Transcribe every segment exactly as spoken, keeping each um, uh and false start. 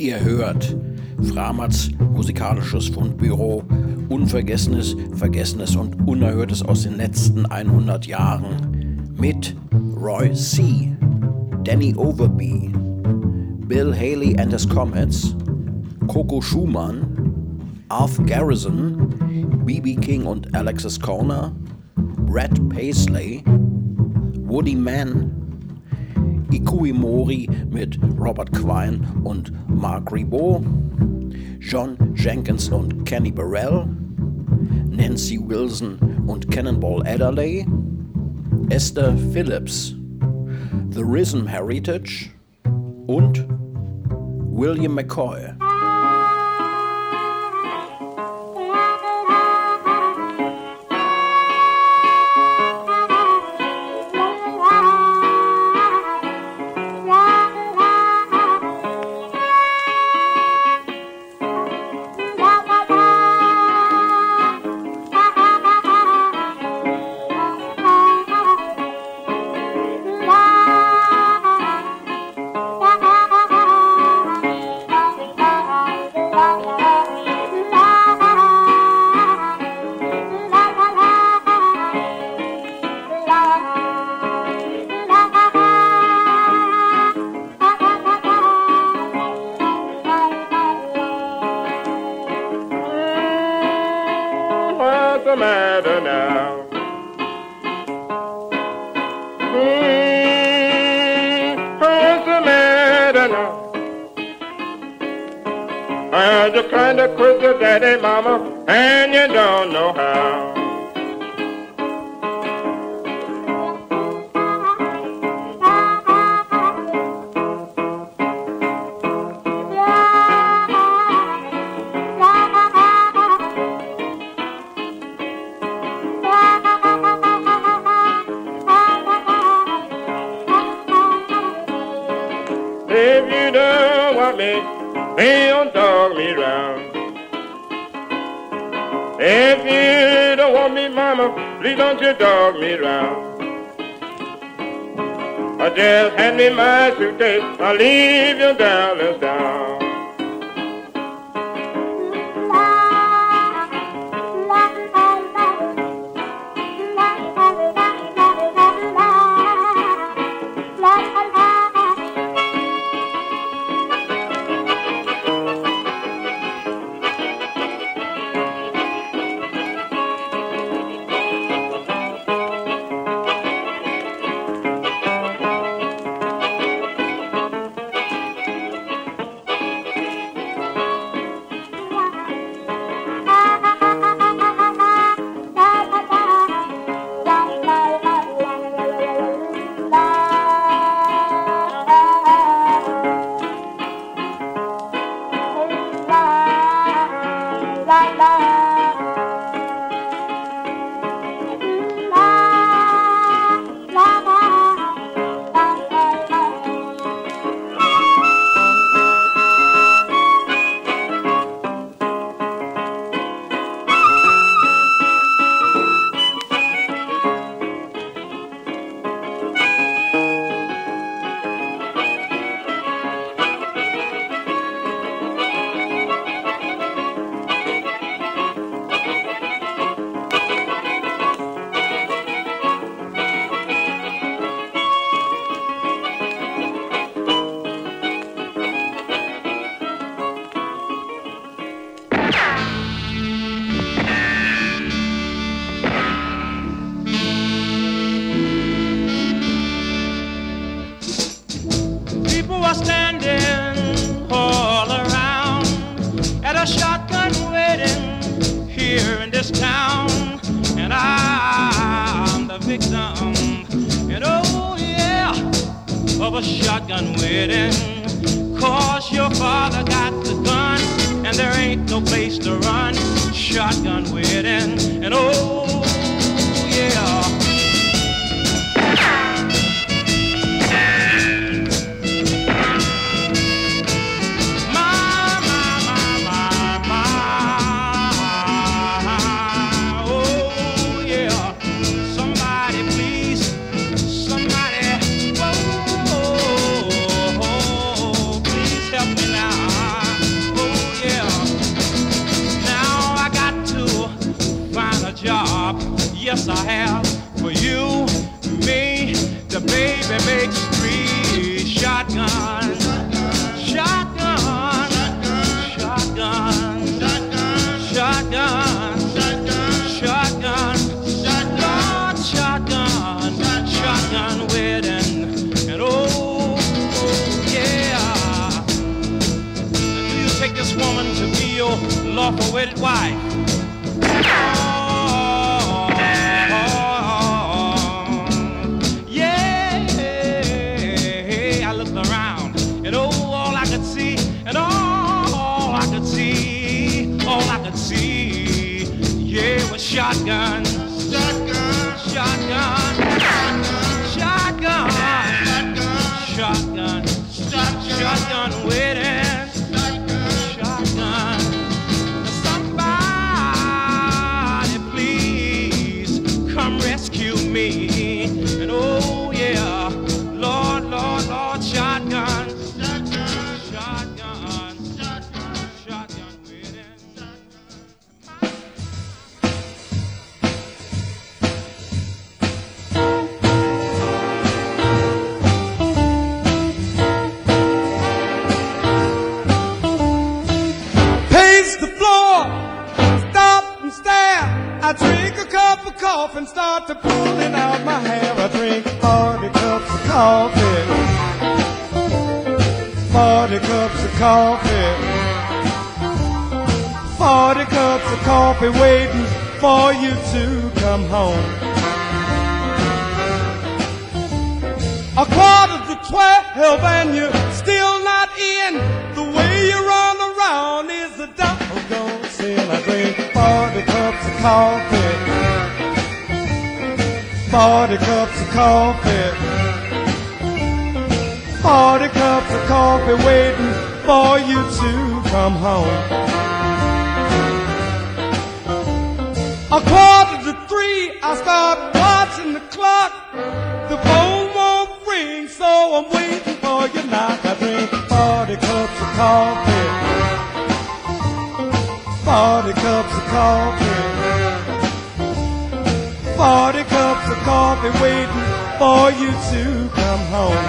Ihr hört Framats musikalisches Fundbüro, Unvergessenes, Vergessenes und Unerhörtes aus den letzten hundert Jahren mit Roy C., Danny Overby, Bill Haley and his Comets, Coco Schumann, Arthur Garrison, B B King und Alexis Corner, Brad Paisley, Woody Mann, Ikue Mori mit Robert Quine und Mark Ribot, John Jenkins und Kenny Burrell, Nancy Wilson und Cannonball Adderley, Esther Phillips, The Rhythm Heritage und William McCoy. I'll leave your darlings down. Help me now. takes three. Shotgun, shotgun, shotgun, shotgun, shotgun, Lord, shotgun, shotgun wedding, and oh yeah. Do you take this woman to be your lawful wedded wife? Shotgun, shotgun, shotgun, shotgun, shotgun, shotgun, shotgun wedding, shotgun. Somebody please come rescue me. And oh yeah, Lord, Lord, Lord, shotgun, shotgun, shotgun, shotgun wedding. I drink a cup of coffee and start to pulling out my hair. I drink forty cups of coffee, forty cups of coffee, forty cups of coffee waiting for you to come home. A quarter to twelve and you're still not in. The way you run around is the doggone sin. I drink forty cups of coffee, forty cups of coffee, forty cups of coffee waiting for you to come home. A quarter to three, I start watching the clock. The phone won't ring, so I'm waiting for your knock. I drink forty cups of coffee, forty cups of coffee, forty cups of coffee waiting for you to come home.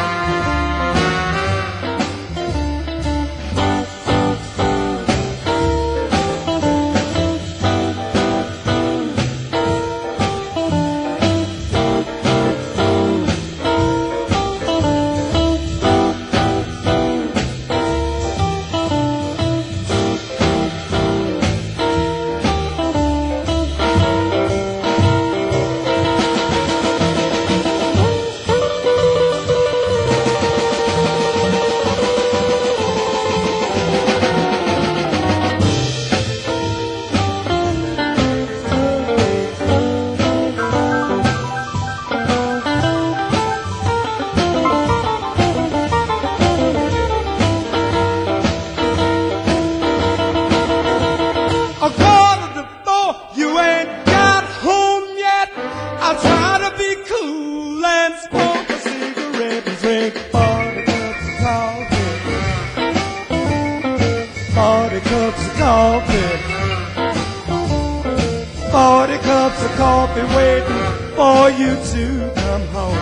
Forty cups of coffee waiting for you to come home.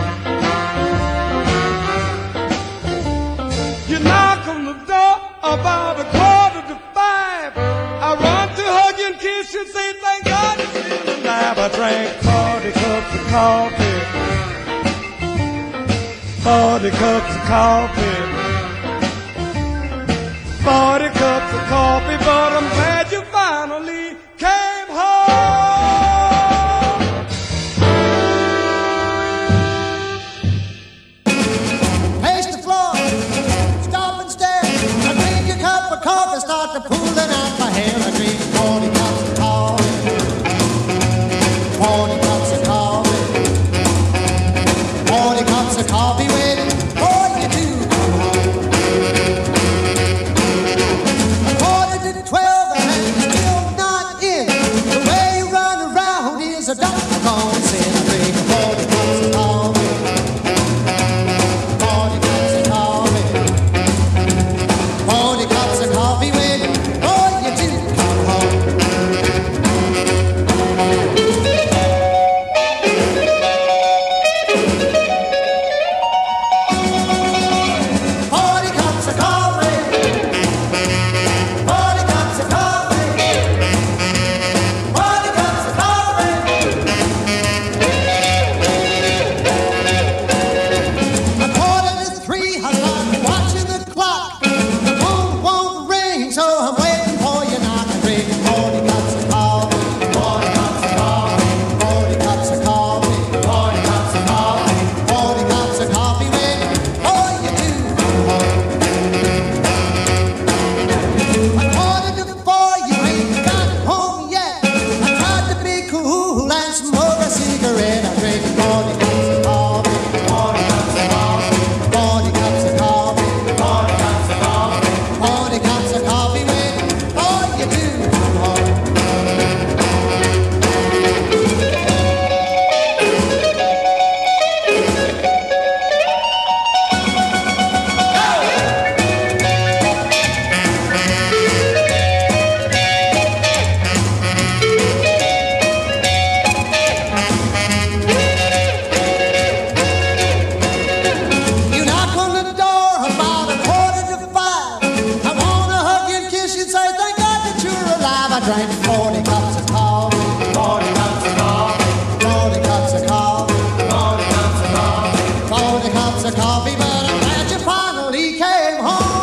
You knock on the door about a quarter to five. I run to hug you and kiss you and say thank God you're still alive. I drank forty cups of coffee, forty cups of coffee, forty cups of coffee, but I'm glad you finally came home. Pace the floor, stop and stare. I drink a cup of coffee, start to pulling out my hair. I drink forty cups of coffee, forty cups of coffee, forty cups of coffee waiting for you to come home. A quarter to twelve and you're still not in. The way you run around is a doggone sin. I drink forty cups of coffee, forty cups of coffee, forty cups of coffee waiting for you to come home. of coffee, but I'm glad you finally came home.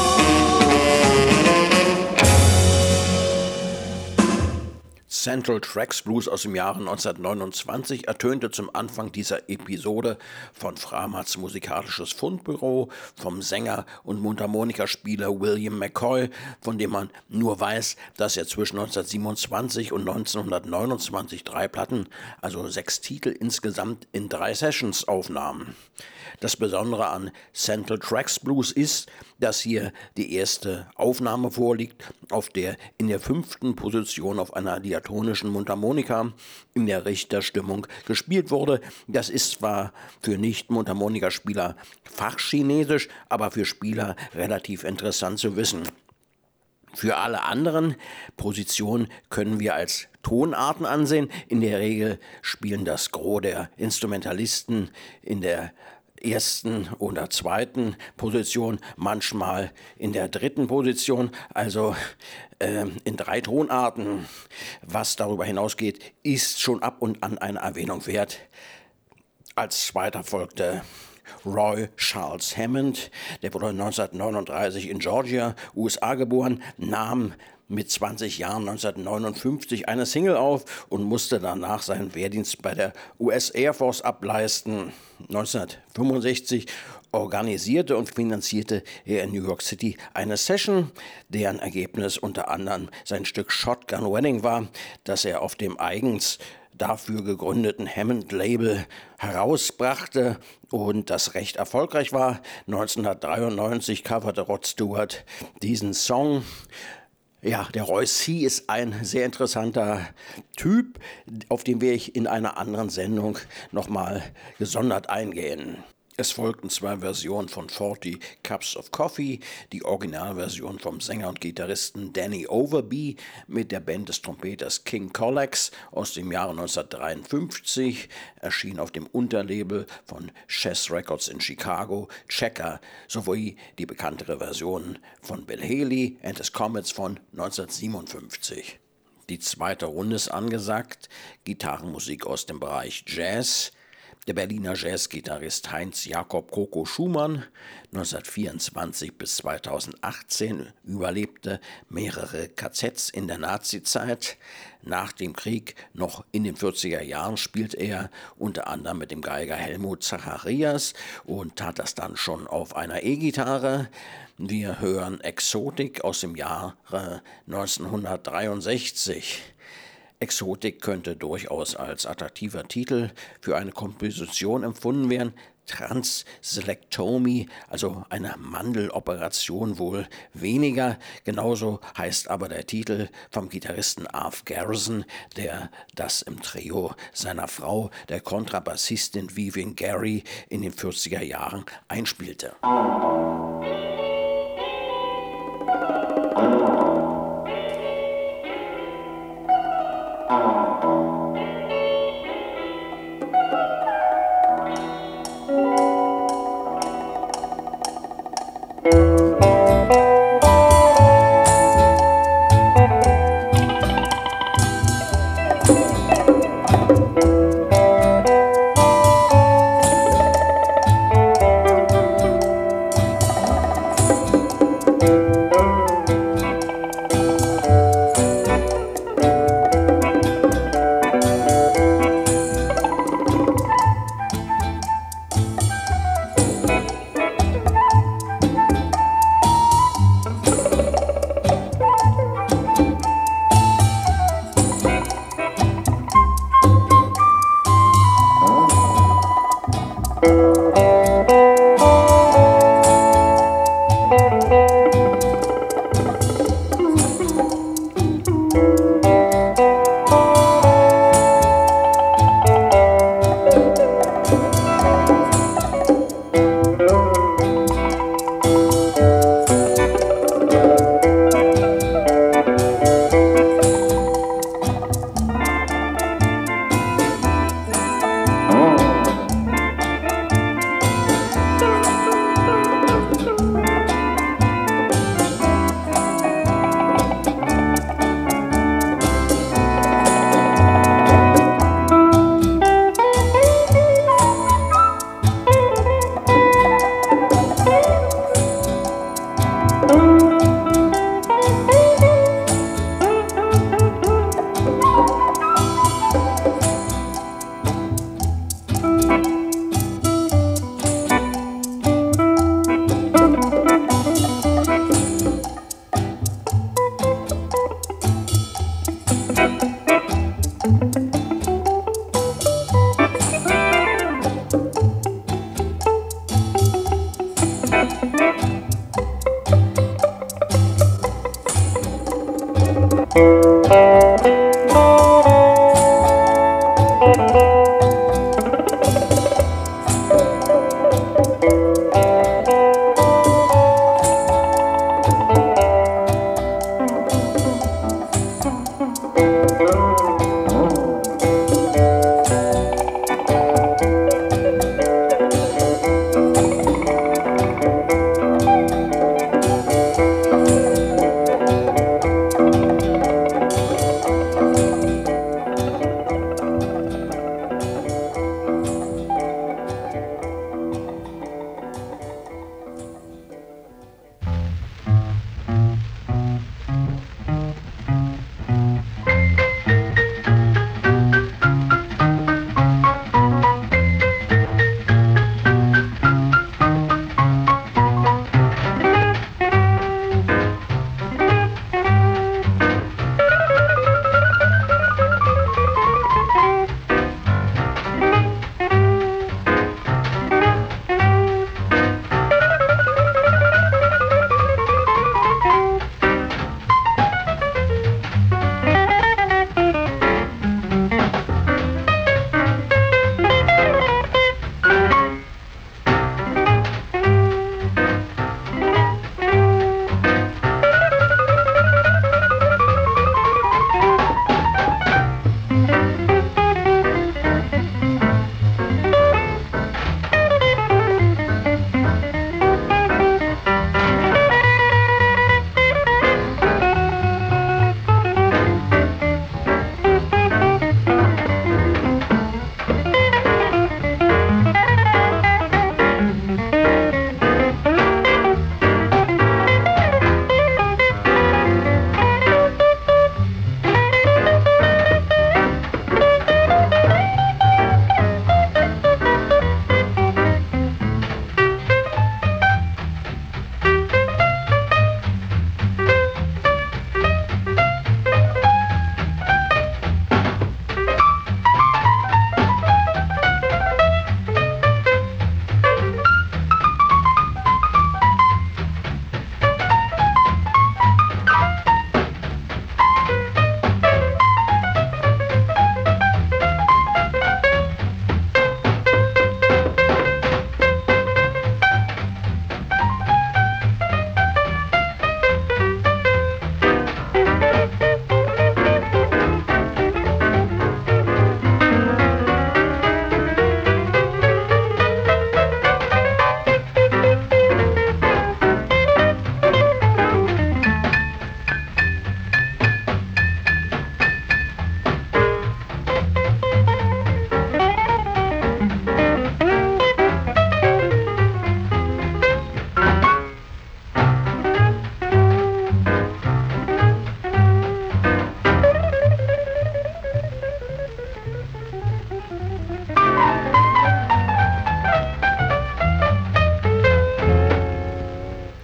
Central Tracks Blues aus dem Jahre neunzehnhundertneunundzwanzig ertönte zum Anfang dieser Episode von Framatz Musikalisches Fundbüro vom Sänger und Mundharmonikaspieler William McCoy, von dem man nur weiß, dass er zwischen neunzehnhundertsiebenundzwanzig und neunzehnhundertneunundzwanzig drei Platten, also sechs Titel insgesamt in drei Sessions aufnahm. Das Besondere an Central Tracks Blues ist, dass hier die erste Aufnahme vorliegt, auf der in der fünften Position auf einer diatonischen Mundharmonika in der Richterstimmung gespielt wurde. Das ist zwar für Nicht-Mundharmonikaspieler Fachchinesisch, aber für Spieler relativ interessant zu wissen. Für alle anderen Positionen können wir als Tonarten ansehen. In der Regel spielen das Gros der Instrumentalisten in der ersten oder zweiten Position, manchmal in der dritten Position, also äh, in drei Tonarten. Was darüber hinausgeht, ist schon ab und an eine Erwähnung wert. Als zweiter folgte Roy Charles Hammond, der wurde neunzehnhundertneununddreißig in Georgia, U S A geboren, nahm mit zwanzig Jahren neunzehnhundertneunundfünfzig eine Single auf und musste danach seinen Wehrdienst bei der U S Air Force ableisten. neunzehnhundertfünfundsechzig organisierte und finanzierte er in New York City eine Session, deren Ergebnis unter anderem sein Stück Shotgun Wedding war, das er auf dem eigens dafür gegründeten Hammond-Label herausbrachte und das recht erfolgreich war. neunzehnhundertdreiundneunzig coverte Rod Stewart diesen Song. Ja, der Roy C. ist ein sehr interessanter Typ, auf den werde ich in einer anderen Sendung nochmal gesondert eingehen. Es folgten zwei Versionen von vierzig Cups of Coffee, die Originalversion vom Sänger und Gitarristen Danny Overby mit der Band des Trompeters King Kolex aus dem Jahre neunzehnhundertdreiundfünfzig, erschien auf dem Unterlabel von Chess Records in Chicago, Checker, sowie die bekanntere Version von Bill Haley and his Comets von neunzehnhundertsiebenundfünfzig. Die zweite Runde ist angesagt, Gitarrenmusik aus dem Bereich Jazz. Der Berliner Jazzgitarrist Heinz Jakob Coco Schumann, neunzehnhundertvierundzwanzig bis zweitausendachtzehn, überlebte mehrere K Zs in der Nazizeit. Nach dem Krieg, noch in den vierziger Jahren, spielte er unter anderem mit dem Geiger Helmut Zacharias und tat das dann schon auf einer E-Gitarre. Wir hören Exotik aus dem Jahre neunzehnhundertdreiundsechzig. Exotik könnte durchaus als attraktiver Titel für eine Komposition empfunden werden. Transselektomie, also eine Mandeloperation, wohl weniger. Genauso heißt aber der Titel vom Gitarristen Arv Garrison, der das im Trio seiner Frau, der Kontrabassistin Vivian Gary, in den vierziger Jahren einspielte.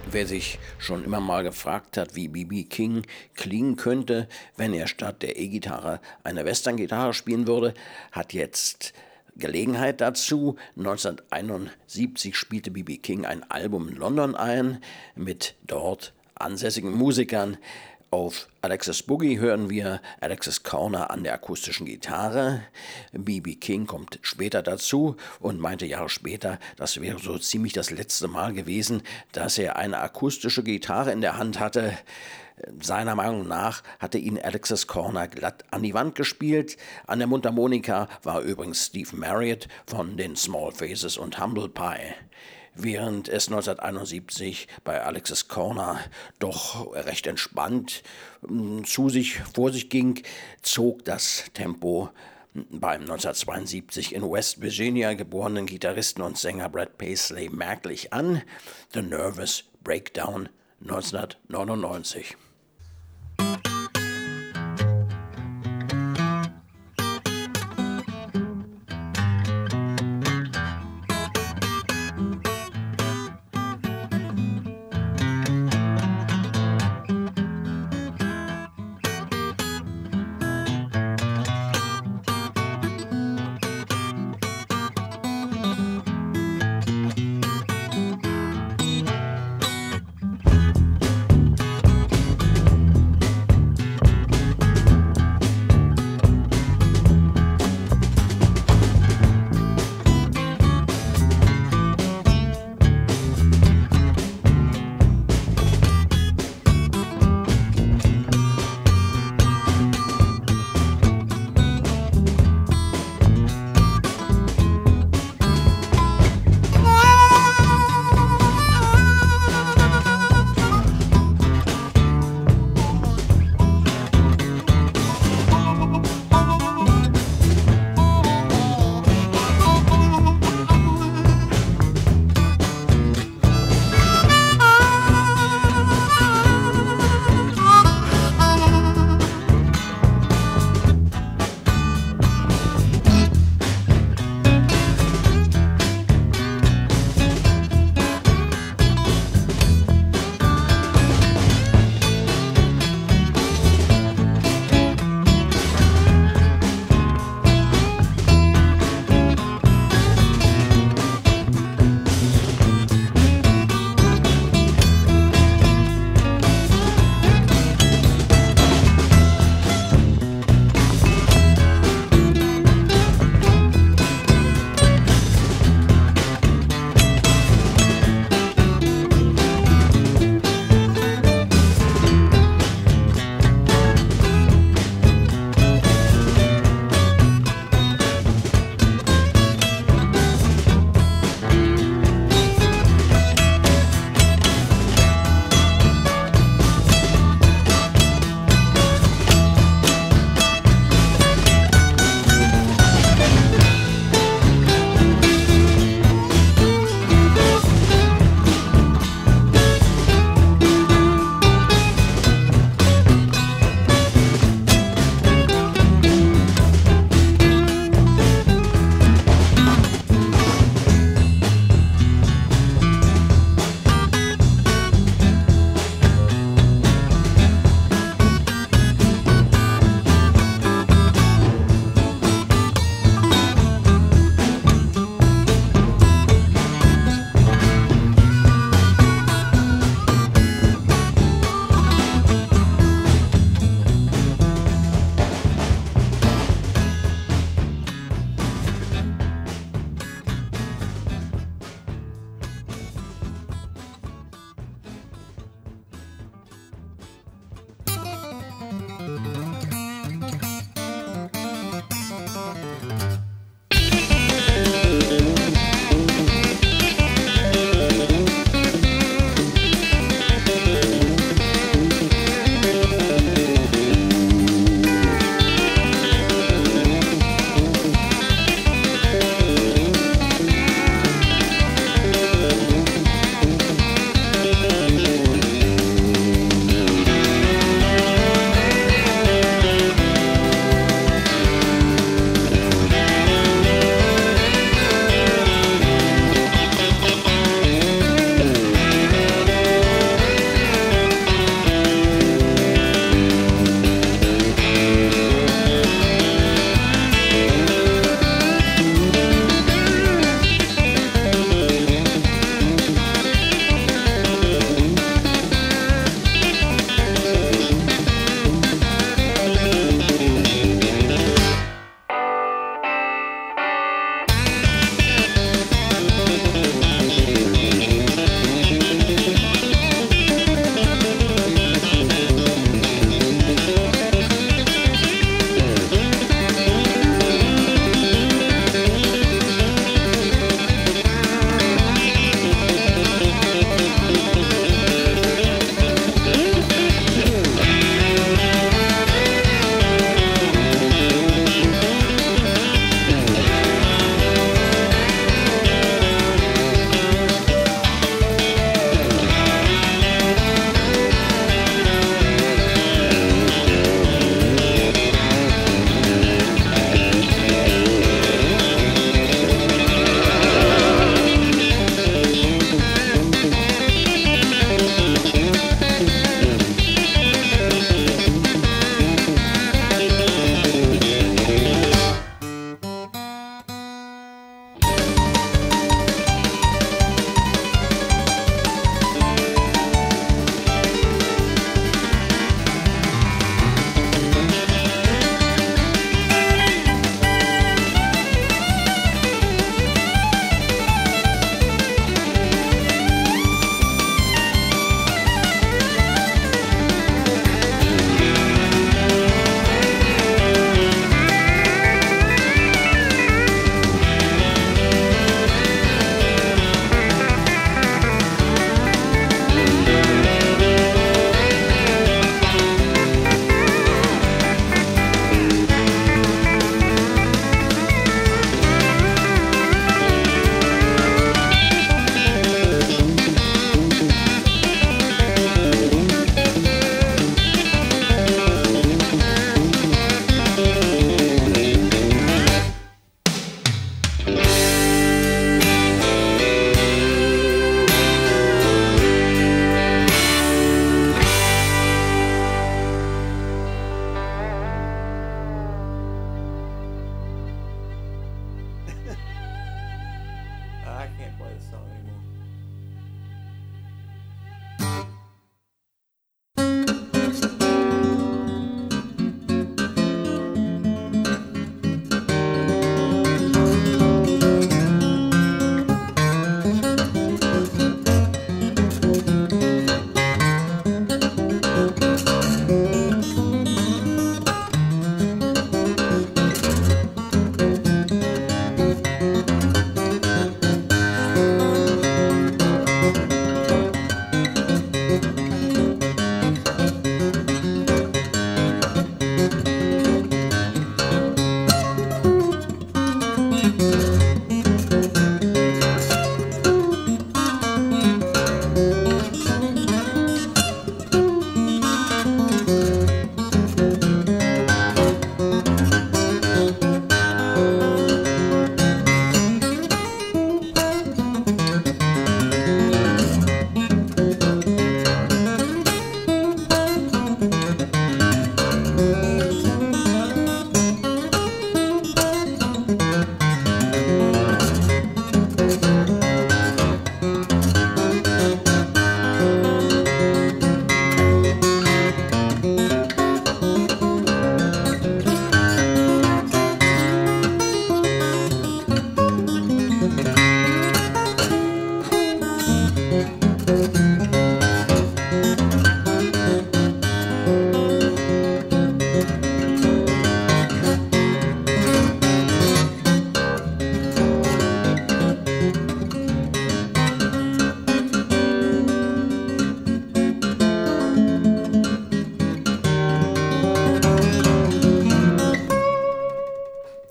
Wer sich schon immer mal gefragt hat, wie B B King klingen könnte, wenn er statt der E-Gitarre eine Western-Gitarre spielen würde, hat jetzt Gelegenheit dazu. neunzehnhunderteinundsiebzig spielte B B King ein Album in London ein mit dort ansässigen Musikern. Auf Alexis Boogie hören wir Alexis Corner an der akustischen Gitarre. B B King kommt später dazu und meinte Jahre später, das wäre so ziemlich das letzte Mal gewesen, dass er eine akustische Gitarre in der Hand hatte. Seiner Meinung nach hatte ihn Alexis Corner glatt an die Wand gespielt. An der Mundharmonika war übrigens Steve Marriott von den Small Faces und Humble Pie. Während es neunzehnhunderteinundsiebzig bei Alexis Corner doch recht entspannt zu sich, vor sich ging, zog das Tempo beim neunzehnhundertzweiundsiebzig in West Virginia geborenen Gitarristen und Sänger Brad Paisley merklich an. The Nervous Breakdown neunzehnhundertneunundneunzig.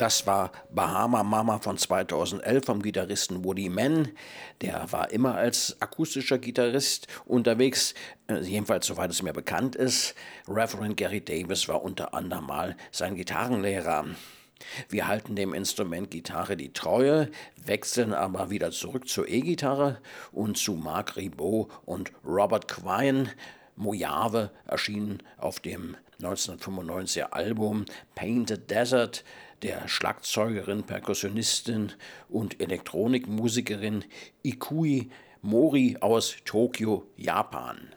Das war Bahama Mama von zweitausendelf vom Gitarristen Woody Mann. Der war immer als akustischer Gitarrist unterwegs, jedenfalls soweit es mir bekannt ist. Reverend Gary Davis war unter anderem mal sein Gitarrenlehrer. Wir halten dem Instrument Gitarre die Treue, wechseln aber wieder zurück zur E-Gitarre und zu Marc Ribot und Robert Quine. Mojave erschien auf dem neunzehnhundertfünfundneunziger Album Painted Desert der Schlagzeugerin, Perkussionistin und Elektronikmusikerin Ikui Mori aus Tokio, Japan.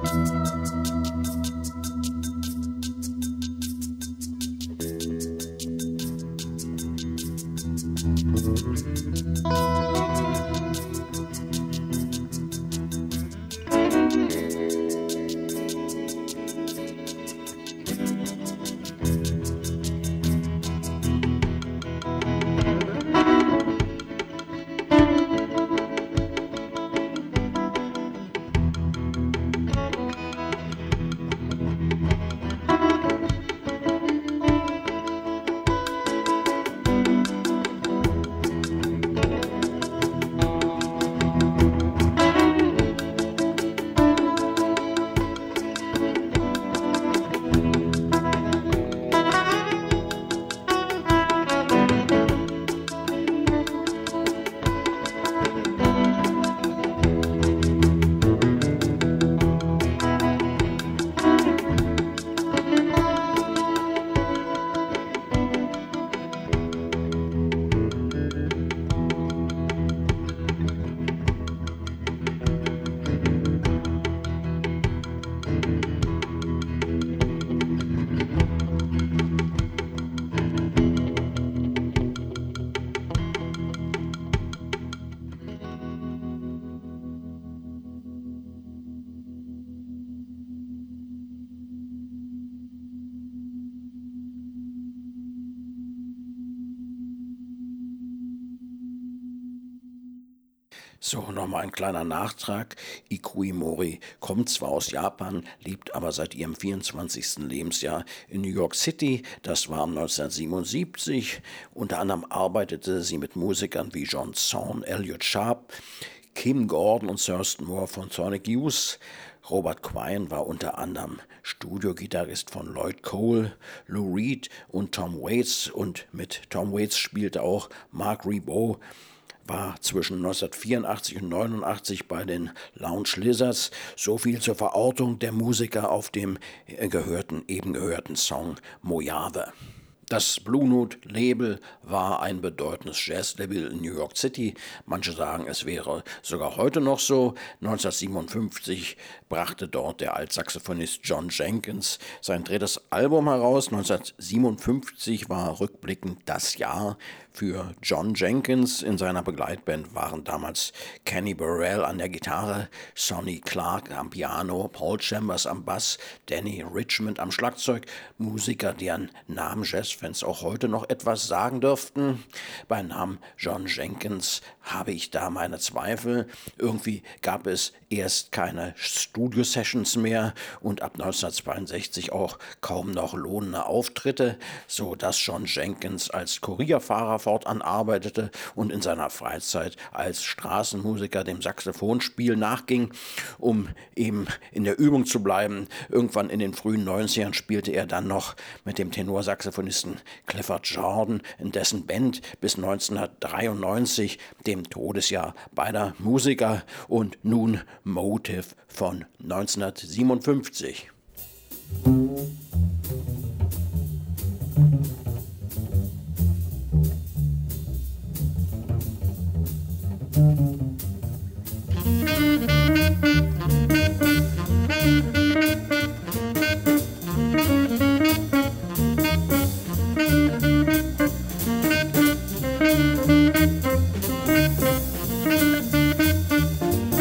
So, nochmal ein kleiner Nachtrag. Ikue Mori kommt zwar aus Japan, lebt aber seit ihrem vierundzwanzigsten Lebensjahr in New York City. Das war neunzehnhundertsiebenundsiebzig. Unter anderem arbeitete sie mit Musikern wie John Zorn, Elliott Sharp, Kim Gordon und Thurston Moore von Sonic Youth. Robert Quine war unter anderem Studiogitarrist von Lloyd Cole, Lou Reed und Tom Waits. Und mit Tom Waits spielte auch Mark Ribot. War zwischen neunzehnhundertvierundachtzig und neunundachtzig bei den Lounge Lizards. So viel zur Verortung der Musiker auf dem gehörten, eben gehörten Song Mojave. Das Blue Note Label war ein bedeutendes Jazzlabel in New York City. Manche sagen, es wäre sogar heute noch so. neunzehnhundertsiebenundfünfzig brachte dort der Altsaxophonist John Jenkins sein drittes Album heraus. neunzehnhundertsiebenundfünfzig war rückblickend das Jahr für John Jenkins. In seiner Begleitband waren damals Kenny Burrell an der Gitarre, Sonny Clark am Piano, Paul Chambers am Bass, Danny Richmond am Schlagzeug. Musiker, deren Namen Jazzfans auch heute noch etwas sagen dürften. Beim Namen John Jenkins habe ich da meine Zweifel. Irgendwie gab es erst keine Studio-Sessions mehr und ab neunzehnhundertzweiundsechzig auch kaum noch lohnende Auftritte, so dass John Jenkins als Kurierfahrer fortan arbeitete und in seiner Freizeit als Straßenmusiker dem Saxophonspiel nachging, um eben in der Übung zu bleiben. Irgendwann in den frühen neunzigern spielte er dann noch mit dem Tenorsaxophonisten Clifford Jordan in dessen Band bis neunzehnhundertdreiundneunzig, dem Todesjahr beider Musiker, und nun Motive von neunzehnhundertsiebenundfünfzig.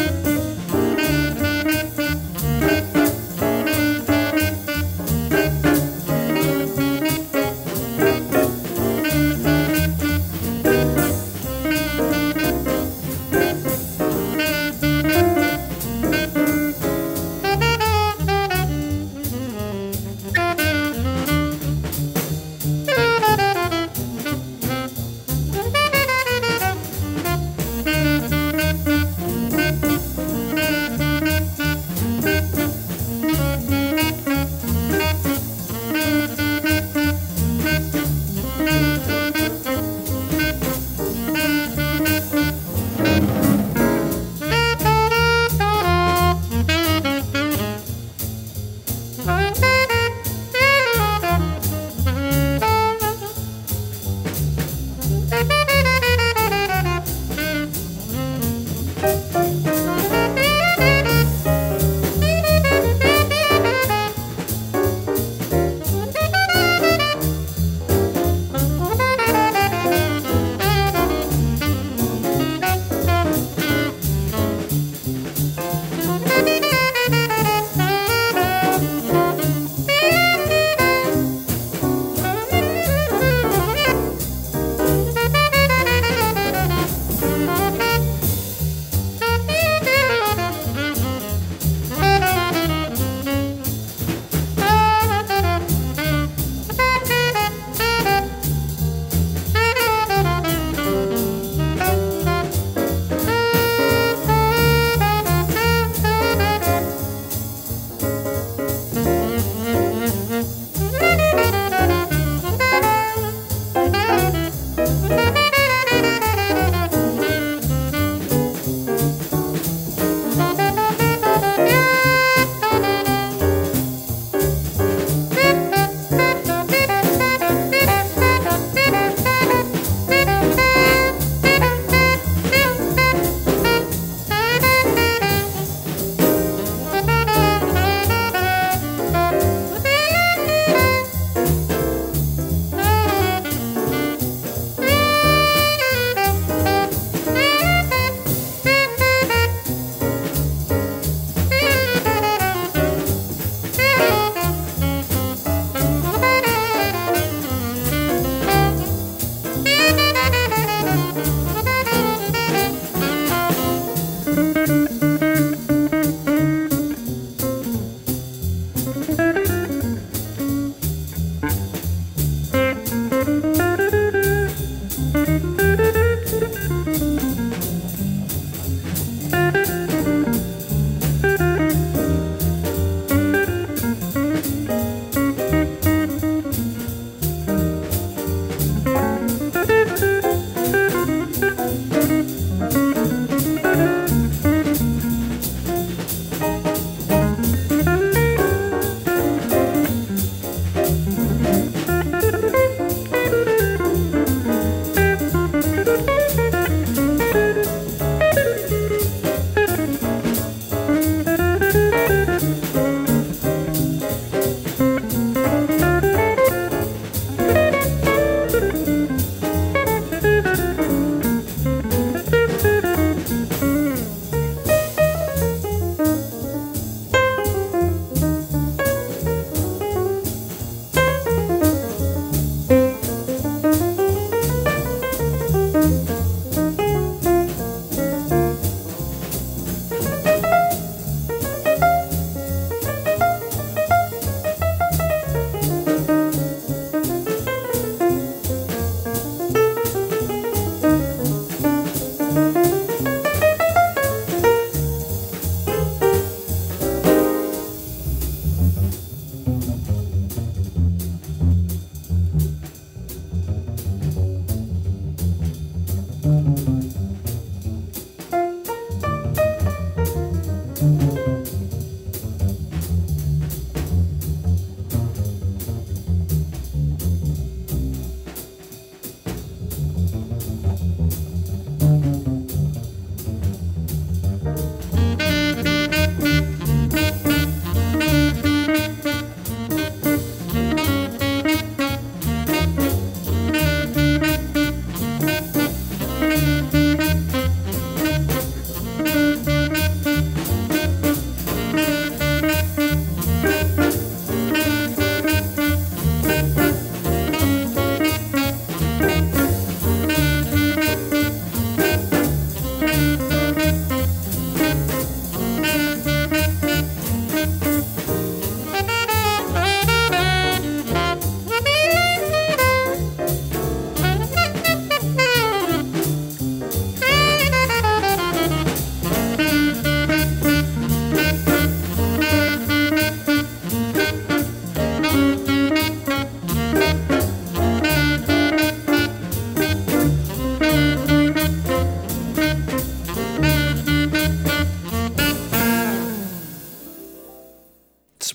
Thank you.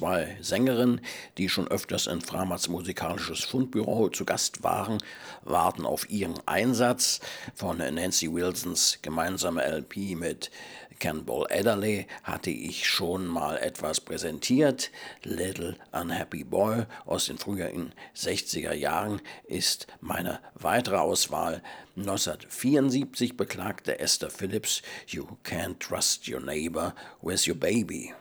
zwei Sängerinnen, die schon öfters in Framats musikalisches Fundbüro zu Gast waren, warten auf ihren Einsatz. Von Nancy Wilsons gemeinsame L P mit Campbell Adderley hatte ich schon mal etwas präsentiert. Little Unhappy Boy aus den früheren sechziger Jahren ist meine weitere Auswahl. neunzehnhundertvierundsiebzig beklagte Esther Phillips You Can't Trust Your Neighbor with Your Baby.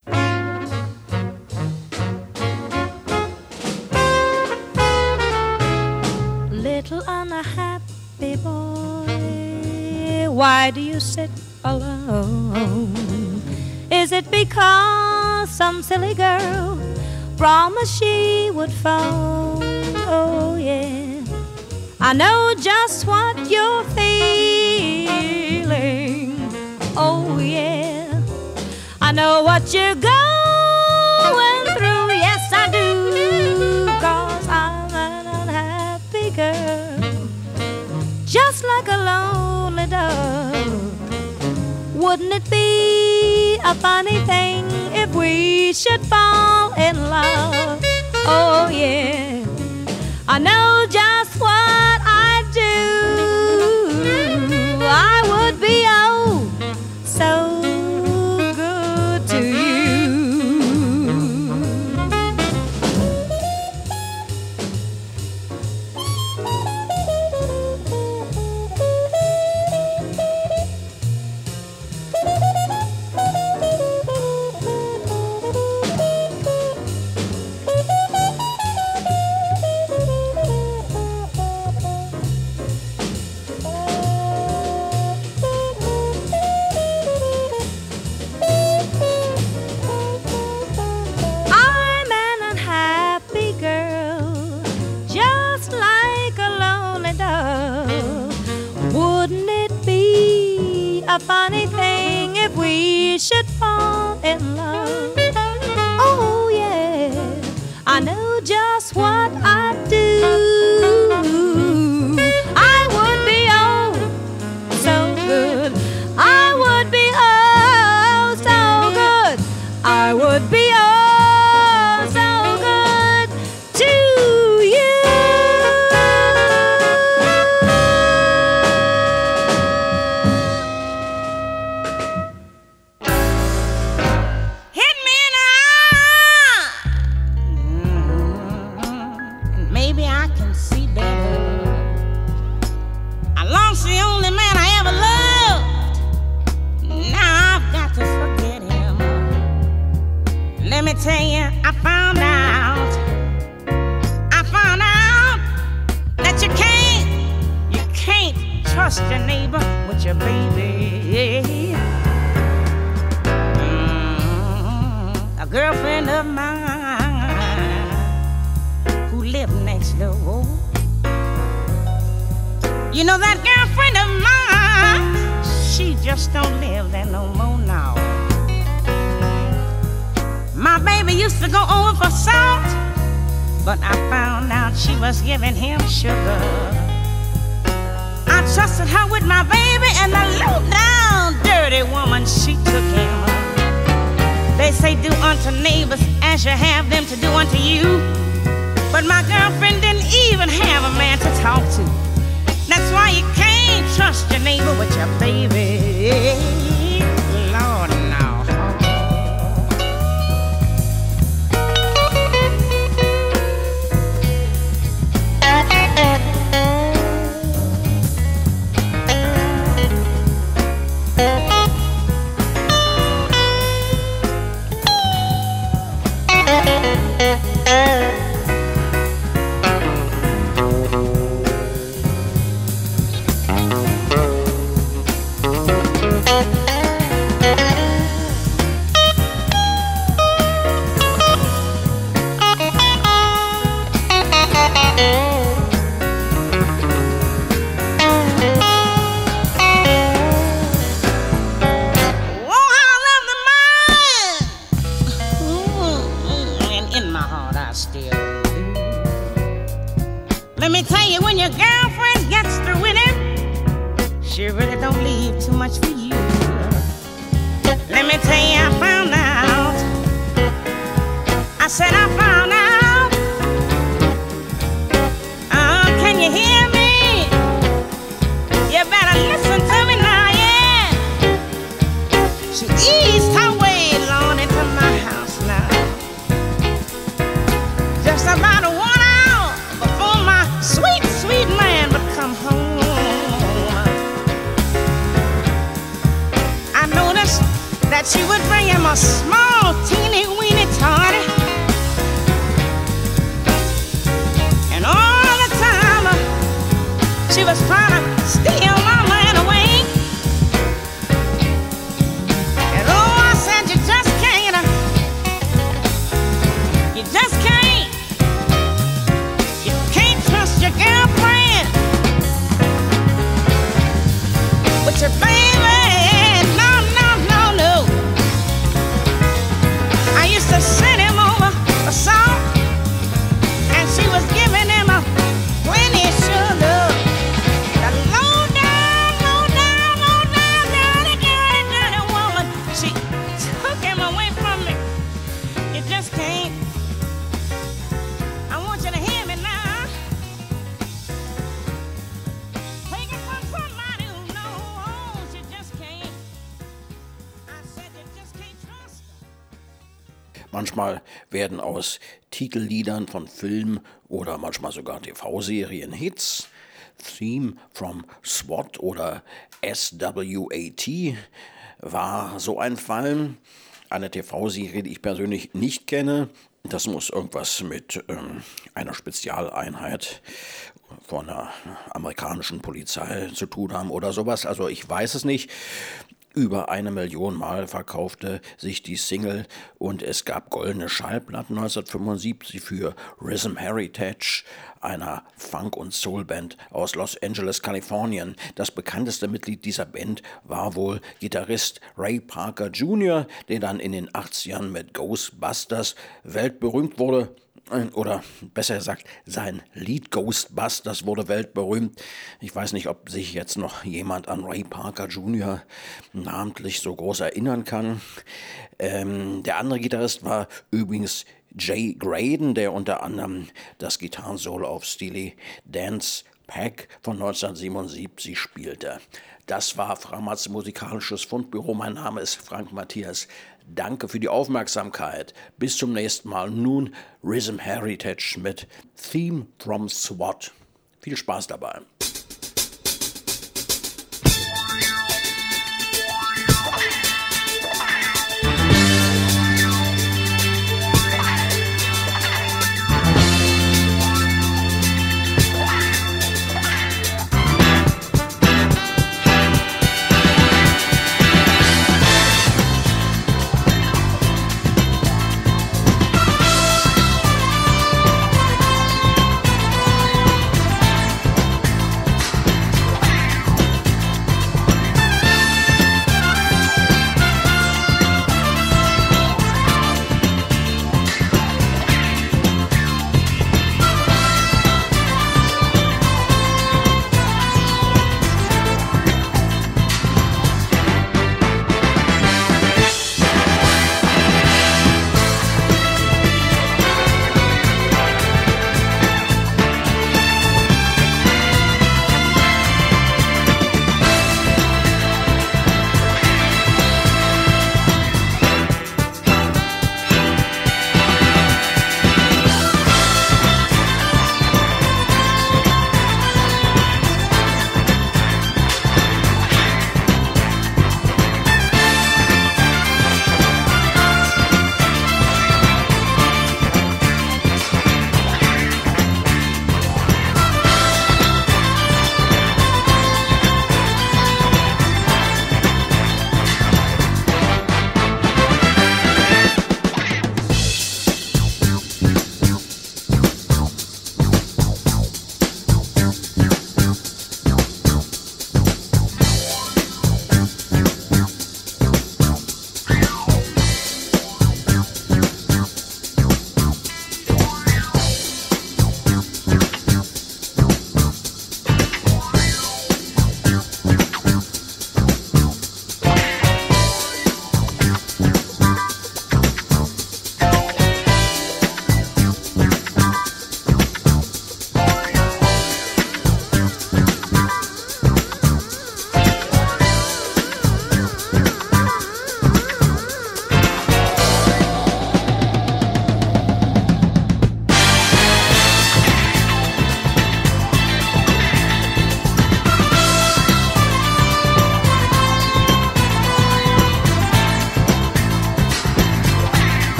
Little unhappy boy, why do you sit alone? Is it because some silly girl promised she would phone? Oh yeah, I know just what you're feeling. Oh yeah, I know what you're going through. Yes I do, 'cause I'm an unhappy girl, just like a lonely dove. Wouldn't it be a funny thing if we should fall in love? Oh yeah, I know just what I'd do. I would be oh so good to you. A funny thing if we should fall in love. Oh yeah, I know just what I'd do. I would be oh so good. I would be oh so good. I would be oh so good to you. Tell you, I found out, I found out that you can't, you can't trust your neighbor with your baby. Mm, a girlfriend of mine who lived next door. You know that girlfriend of mine, she just don't live there no more now. My baby used to go over for salt, but I found out she was giving him sugar. I trusted her with my baby, and the low down dirty woman, she took him. They say do unto neighbors as you have them to do unto you. But my girlfriend didn't even have a man to talk to. That's why you can't trust your neighbor with your baby. Lord, no. just can't. I want you to hear me now. Take it from somebody who knows you just can't. I said you just can't trust her. Manchmal werden aus Titelliedern von Filmen oder manchmal sogar T V-Serien Hits. Theme from SWAT oder S W A T war so ein Fall. Eine T V-Serie, die ich persönlich nicht kenne. Das muss irgendwas mit ähm, einer Spezialeinheit von einer amerikanischen Polizei zu tun haben oder sowas. Also ich weiß es nicht. Über eine Million Mal verkaufte sich die Single und es gab goldene Schallplatten neunzehnhundertfünfundsiebzig für Rhythm Heritage, einer Funk- und Soul-Band aus Los Angeles, Kalifornien. Das bekannteste Mitglied dieser Band war wohl Gitarrist Ray Parker Junior, der dann in den achtzigern mit Ghostbusters weltberühmt wurde. Oder besser gesagt, sein Lied Ghostbusters wurde weltberühmt. Ich weiß nicht, ob sich jetzt noch jemand an Ray Parker Junior namentlich so groß erinnern kann. Ähm, der andere Gitarrist war übrigens Jay Graydon, der unter anderem das Gitarrensolo auf Steely Dan's Pack von neunzehnhundertsiebenundsiebzig spielte. Das war Framats musikalisches Fundbüro. Mein Name ist Frank Matthias. Danke für die Aufmerksamkeit. Bis zum nächsten Mal. Nun Rhythm Heritage mit Theme from SWAT. Viel Spaß dabei.